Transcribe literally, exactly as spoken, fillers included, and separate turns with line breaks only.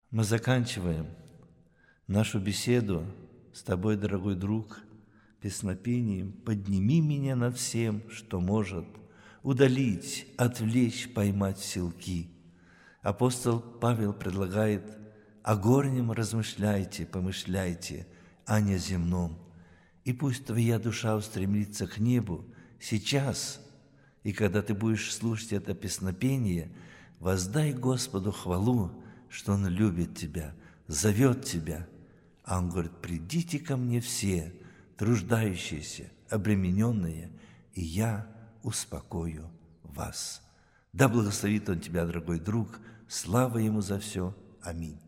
Мы заканчиваем нашу беседу с тобой, дорогой друг, песнопением «Подними меня над всем, что может удалить, отвлечь, поймать в селки». Апостол Павел предлагает: о горнем размышляйте, помышляйте, а не о земном. И пусть твоя душа устремится к небу сейчас, и когда ты будешь слушать это песнопение, воздай Господу хвалу, что Он любит тебя, зовет тебя. А Он говорит: придите ко мне все, труждающиеся, обремененные, и я успокою вас. Да благословит Он тебя, дорогой друг, слава Ему за все. Аминь.